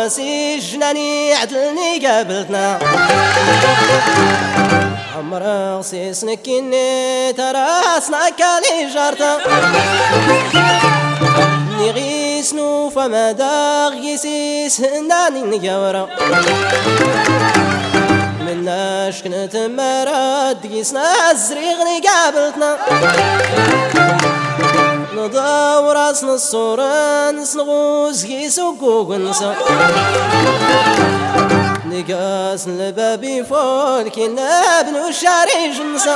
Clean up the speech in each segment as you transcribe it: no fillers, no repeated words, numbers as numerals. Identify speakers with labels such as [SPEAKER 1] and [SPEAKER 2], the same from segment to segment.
[SPEAKER 1] خماسي جناني عدلني قابلتنا عمر غسيس نكيني تراسنا كالي جارتا نغيسنو فما داغ يسيس هناني نقاورا مناش كنت مراد قيسنا الزريغني قابلتنا نضاو راسنا الصورة نسنغوز قيسو قوقنسا نقاس البابي فول كنا بنو شاري جنسا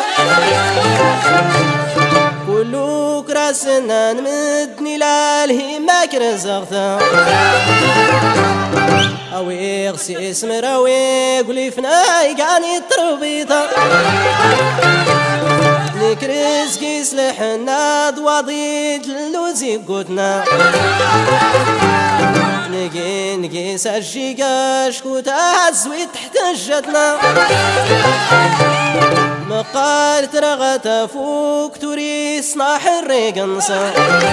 [SPEAKER 1] كلو كراسنا نمدني لالهي ما كرزغتا اوي غسي اسم راوي قولي فناي قاني التربيطة نكرز كيس لحنا ضواضيد اللوزي قوتنا نقيس الشيقاش كوتا زويت تحت جدنا مقال ترغت فوق توريس ناحر ريقنسا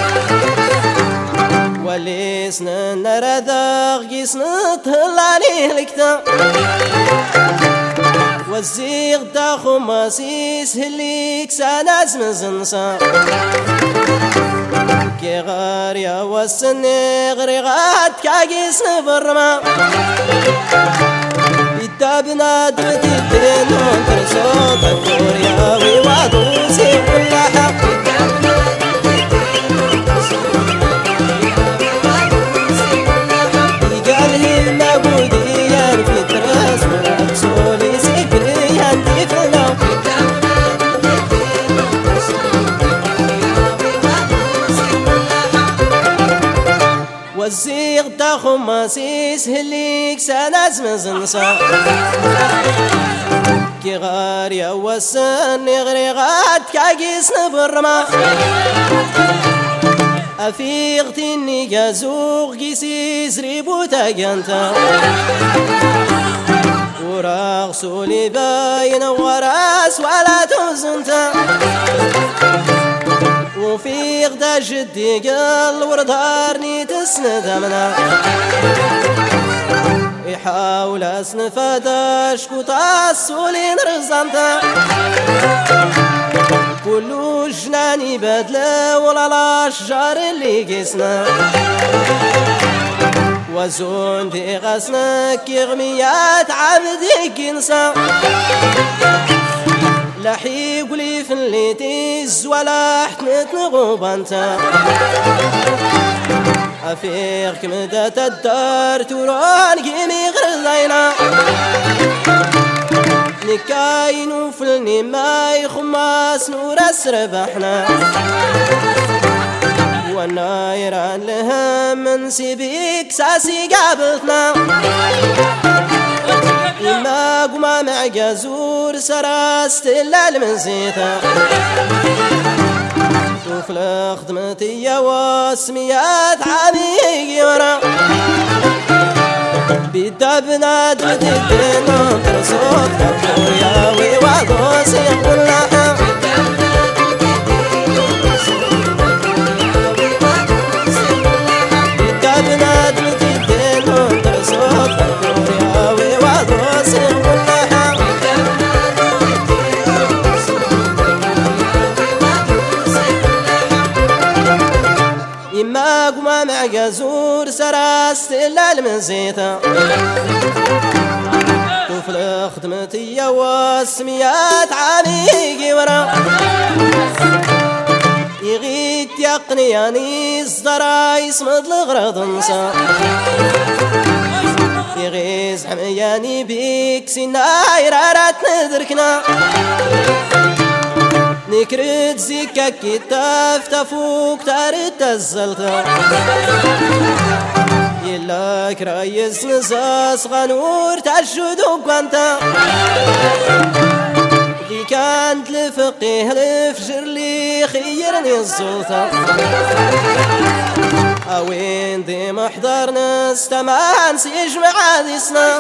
[SPEAKER 1] وليسنا نرداغ قيسنا طلعني لكتا والزيغ دا خماسيس هليك ساناز مزنسا كي غاريا والسني غريغات كاقيس برما بيتابنا دوتي الدين ترسوط الكوريا ويوادوسي كل حق يقالي المابوديا في تراس مكسولي سكري هندي فلو والزيغ دا خماسيس هليك ساناز مزنسا كي غاريا والسني غريغات كاقيس نبرما أفيغتني كازوغ قيسي زريبو تاقنتا وراغسولي باين وراس ولا توزنتا وفي غدا جدي قال وردارني تسند منا يحاول اسنفاداش كوتاس ولين رزانتا كلو جناني بدله ولا الاشجار اللي قسنا وزون في غسنك يغميات عبدك ينسى لحي قولي في اللي تيز ولا حتنت نغوبانتا أفيغك مدى الدار توران قيمي غرزينا نكاينو في النماي خماس نور اسربحنا والنايران لها من سيبيك ساسي قابلتنا إما قما مع جازور سراست إلا المنزيتا شوف لخدمتي واسميات عميقي ورا بيدابنا دوتي الدين ترسوط كبوريا ويوادوسي كلها بيدابنا دوتي الدين ترسوط كبوريا ويوادوسي كلها إما قما مع جازور سراست إلا المنزيتا طفل خدمتي واسميات عميقي ورا يغيت يقنياني الزرا يصمد الغرض نسا يغيز حمياني بيك سناير رات ندركنا نكرت زيكا كتاف تفوق تارت الزلطة يلاك رايز نزاس غنور تشدو بانتا دي كانت لفقيه الفجر لي خيرني الزلطة اوين دي محضر ناس تمان سيجمع ديسنا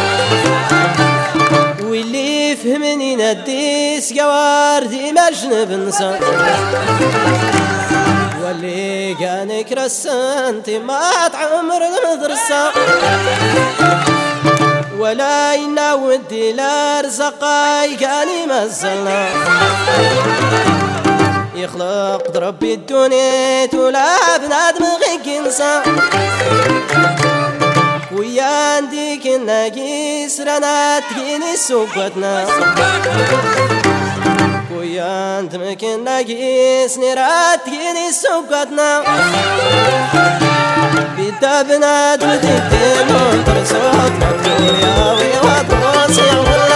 [SPEAKER 1] واللي يفهمني نديس قوار دي مجنب نسا واللي كانك رسنتي ما تعمر المدرسة ولا ينودي لارزقاي كان يمزلنا يخلق ربي الدنيا ولا بنادم غيك ينسى ويا عندك الناقيس رانا تجيني سوقتنا ويا عندك الناقيس نرات تجيني سوقتنا بيتا بنات وديتين وانتر صوت مكتور يا ويا وطروس يا